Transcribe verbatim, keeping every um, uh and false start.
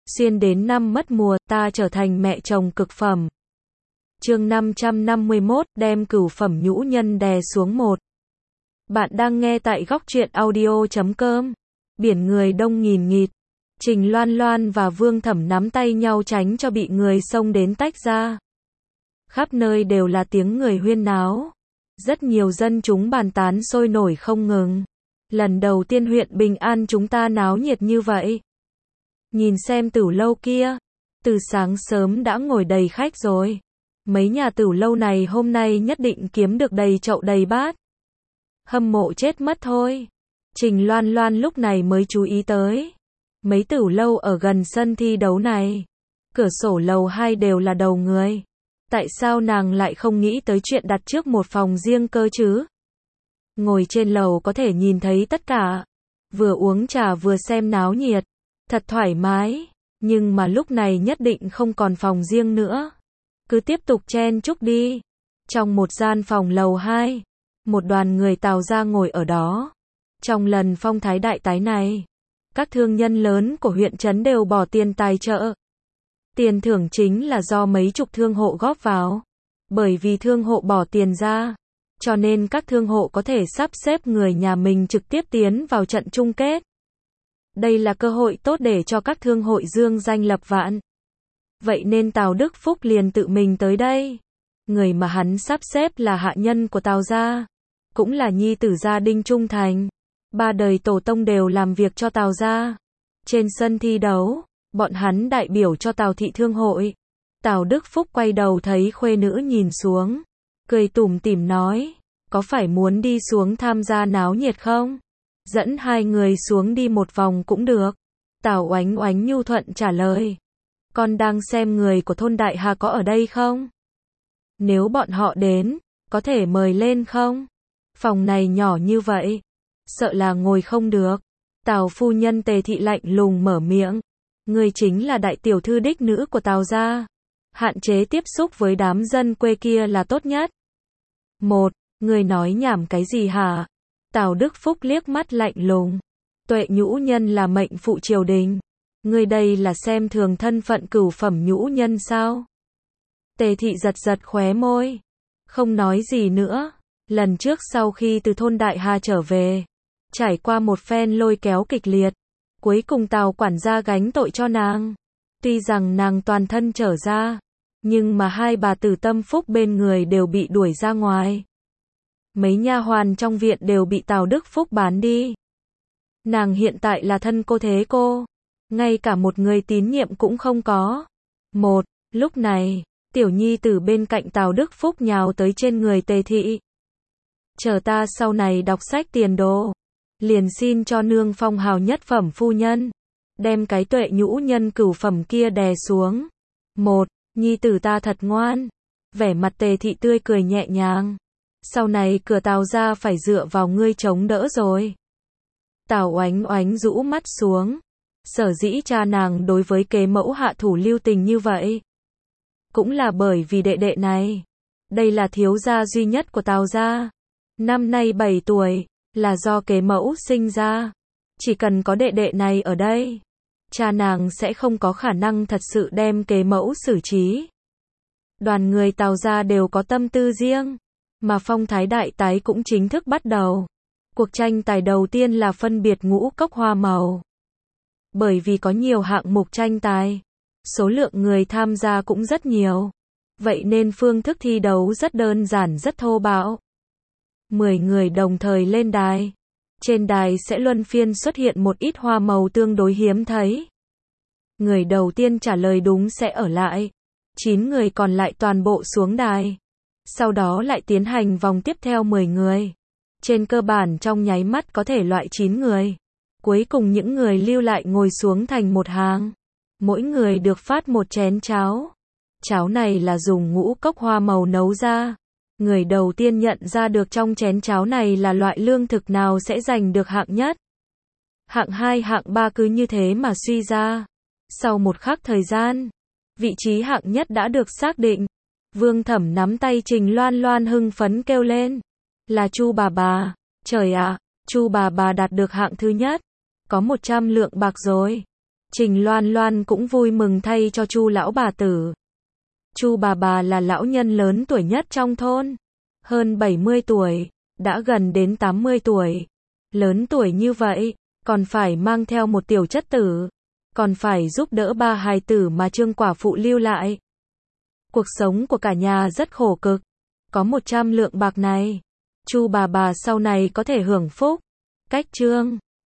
Xuyên đến năm mất mùa, ta trở thành mẹ chồng cực phẩm. Chương năm trăm năm mươi mốt, đem cửu phẩm nhũ nhân đè xuống một. Bạn đang nghe tại góc truyện audio chấm com. Biển người đông nghìn nghịt. Trình Loan Loan và Vương Thẩm nắm tay nhau tránh cho bị người xông đến tách ra. Khắp nơi đều là tiếng người huyên náo. Rất nhiều dân chúng bàn tán sôi nổi không ngừng. Lần đầu tiên huyện Bình An chúng ta náo nhiệt như vậy. Nhìn xem tửu lâu kia, từ sáng sớm đã ngồi đầy khách rồi. Mấy nhà tửu lâu này hôm nay nhất định kiếm được đầy chậu đầy bát. Hâm mộ chết mất thôi. Trình Loan Loan lúc này mới chú ý tới. Mấy tửu lâu ở gần sân thi đấu này, cửa sổ lầu hai đều là đầu người. Tại sao nàng lại không nghĩ tới chuyện đặt trước một phòng riêng cơ chứ? Ngồi trên lầu có thể nhìn thấy tất cả. Vừa uống trà vừa xem náo nhiệt. Thật thoải mái. Nhưng mà lúc này nhất định không còn phòng riêng nữa. Cứ tiếp tục chen chúc đi. Trong một gian phòng lầu hai, một đoàn người Tào gia ngồi ở đó. Trong lần phong thái đại tái này, các thương nhân lớn của huyện trấn đều bỏ tiền tài trợ. Tiền thưởng chính là do mấy chục thương hộ góp vào. Bởi vì thương hộ bỏ tiền ra, cho nên các thương hộ có thể sắp xếp người nhà mình trực tiếp tiến vào trận chung kết. Đây là cơ hội tốt để cho các thương hội dương danh lập vạn. Vậy nên Tào Đức Phúc liền tự mình tới đây. Người mà hắn sắp xếp là hạ nhân của Tào gia, cũng là nhi tử gia đình trung thành. Ba đời tổ tông đều làm việc cho Tào gia. Trên sân thi đấu, bọn hắn đại biểu cho Tào thị thương hội. Tào Đức Phúc quay đầu thấy khuê nữ nhìn xuống, cười tủm tỉm nói, có phải muốn đi xuống tham gia náo nhiệt không? Dẫn hai người xuống đi một vòng cũng được. Tào Oánh Oánh nhu thuận trả lời. Con đang xem người của thôn Đại Hà có ở đây không? Nếu bọn họ đến, có thể mời lên không? Phòng này nhỏ như vậy, sợ là ngồi không được. Tào phu nhân Tề thị lạnh lùng mở miệng. Người chính là đại tiểu thư đích nữ của Tào gia. Hạn chế tiếp xúc với đám dân quê kia là tốt nhất. Một, người nói nhảm cái gì hả? Tào Đức Phúc liếc mắt lạnh lùng. Tuệ nhũ nhân là mệnh phụ triều đình. Người đây là xem thường thân phận cửu phẩm nhũ nhân sao? Tề thị giật giật khóe môi. Không nói gì nữa. Lần trước sau khi từ thôn Đại Hà trở về, trải qua một phen lôi kéo kịch liệt, cuối cùng Tào quản gia gánh tội cho nàng. Tuy rằng nàng toàn thân trở ra, nhưng mà hai bà tử tâm phúc bên người đều bị đuổi ra ngoài. Mấy nha hoàn trong viện đều bị Tào Đức Phúc bán đi. Nàng hiện tại là thân cô thế cô, ngay cả một người tín nhiệm cũng không có. Một, lúc này, tiểu nhi tử bên cạnh Tào Đức Phúc nhào tới trên người Tề thị. Chờ ta sau này đọc sách tiền đồ, liền xin cho nương phong hào nhất phẩm phu nhân, đem cái tuệ nhũ nhân cửu phẩm kia đè xuống. Một, nhi tử ta thật ngoan. Vẻ mặt Tề thị tươi cười nhẹ nhàng. Sau này cửa Tào gia phải dựa vào ngươi chống đỡ rồi. Tào Oánh Oánh rũ mắt xuống. Sở dĩ cha nàng đối với kế mẫu hạ thủ lưu tình như vậy, cũng là bởi vì đệ đệ này. Đây là thiếu gia duy nhất của Tào gia. Năm nay bảy tuổi, là do kế mẫu sinh ra. Chỉ cần có đệ đệ này ở đây, cha nàng sẽ không có khả năng thật sự đem kế mẫu xử trí. Đoàn người Tào gia đều có tâm tư riêng, mà phong thái đại tái cũng chính thức bắt đầu. Cuộc tranh tài đầu tiên là phân biệt ngũ cốc hoa màu. Bởi vì có nhiều hạng mục tranh tài, số lượng người tham gia cũng rất nhiều. Vậy nên phương thức thi đấu rất đơn giản rất thô bạo. mười người đồng thời lên đài. Trên đài sẽ luân phiên xuất hiện một ít hoa màu tương đối hiếm thấy. Người đầu tiên trả lời đúng sẽ ở lại. chín người còn lại toàn bộ xuống đài. Sau đó lại tiến hành vòng tiếp theo mười người. Trên cơ bản trong nháy mắt có thể loại chín người. Cuối cùng những người lưu lại ngồi xuống thành một hàng. Mỗi người được phát một chén cháo. Cháo này là dùng ngũ cốc hoa màu nấu ra. Người đầu tiên nhận ra được trong chén cháo này là loại lương thực nào sẽ giành được hạng nhất. Hạng hai, hạng ba cứ như thế mà suy ra. Sau một khắc thời gian, vị trí hạng nhất đã được xác định. Vương Thẩm nắm tay Trình Loan Loan hưng phấn kêu lên. Là Chu bà bà. Trời ạ, Chu bà bà đạt được hạng thứ nhất. Có một trăm lượng bạc rồi. Trình Loan Loan cũng vui mừng thay cho Chu lão bà tử. Chu bà bà là lão nhân lớn tuổi nhất trong thôn, hơn bảy mươi tuổi, đã gần đến tám mươi tuổi. Lớn tuổi như vậy, còn phải mang theo một tiểu chất tử, còn phải giúp đỡ ba hài tử mà Trương quả phụ lưu lại. Cuộc sống của cả nhà rất khổ cực, có một trăm lượng bạc này, Chu bà bà sau này có thể hưởng phúc. Cách Trương